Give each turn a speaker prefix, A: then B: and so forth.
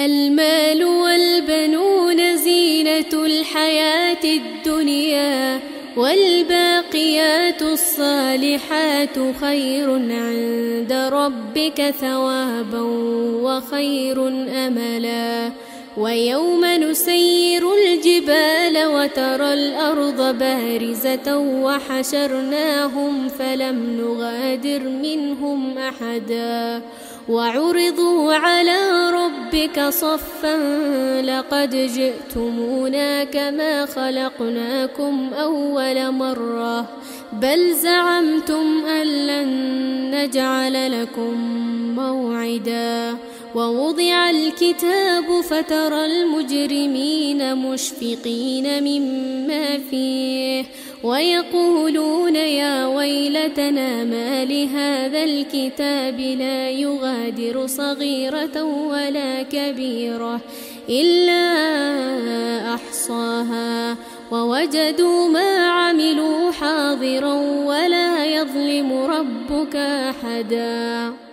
A: المال والبنون زينة الحياة الدنيا، والباقيات الصالحات خير عند ربك ثوابا وخير أملا. ويوم نسير الجبال وترى الأرض بارزة وحشرناهم فلم نغادر منهم أحدا، وعرضوا على ربك صفا لقد جئتمونا كما خلقناكم أول مرة بل زعمتم أن لن نجعل لكم موعدا. ووضع الكتاب فترى المجرمين مشفقين مما فيه ويقولون يا ويلتنا ما لهذا الكتاب لا يغادر صغيرة ولا كبيرة إلا أحصاها ووجدوا ما عملوا حاضرا ولا يظلم ربك أحدا.